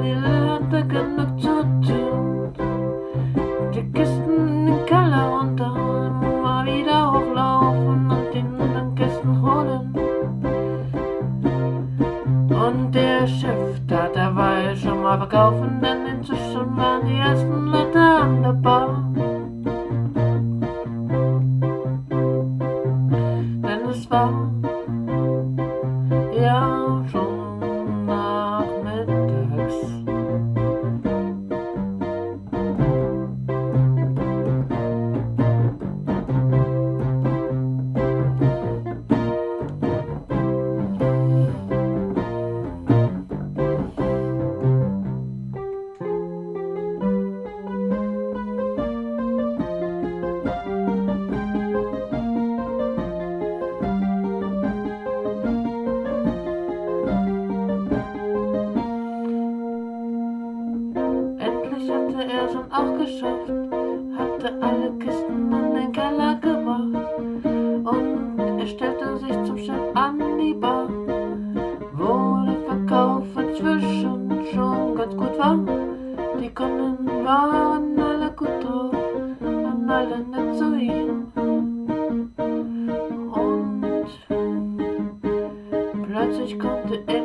Familie hatte genug zu tun. Die Kisten in den Keller runter, immer wieder hochlaufen und die anderen Kisten holen. Und der Chef tat derweil schon mal verkaufen, denn inzwischen waren die ersten Leute an der Bar. Denn es war ja schon nachmittags. Hatte er es dann auch geschafft, hatte alle Kisten in den Keller gebracht und er stellte sich zum Chef an die Bar, wo der Verkauf inzwischen schon ganz gut war. Die Kunden waren alle gut drauf, waren alle nett zu ihm und plötzlich konnte er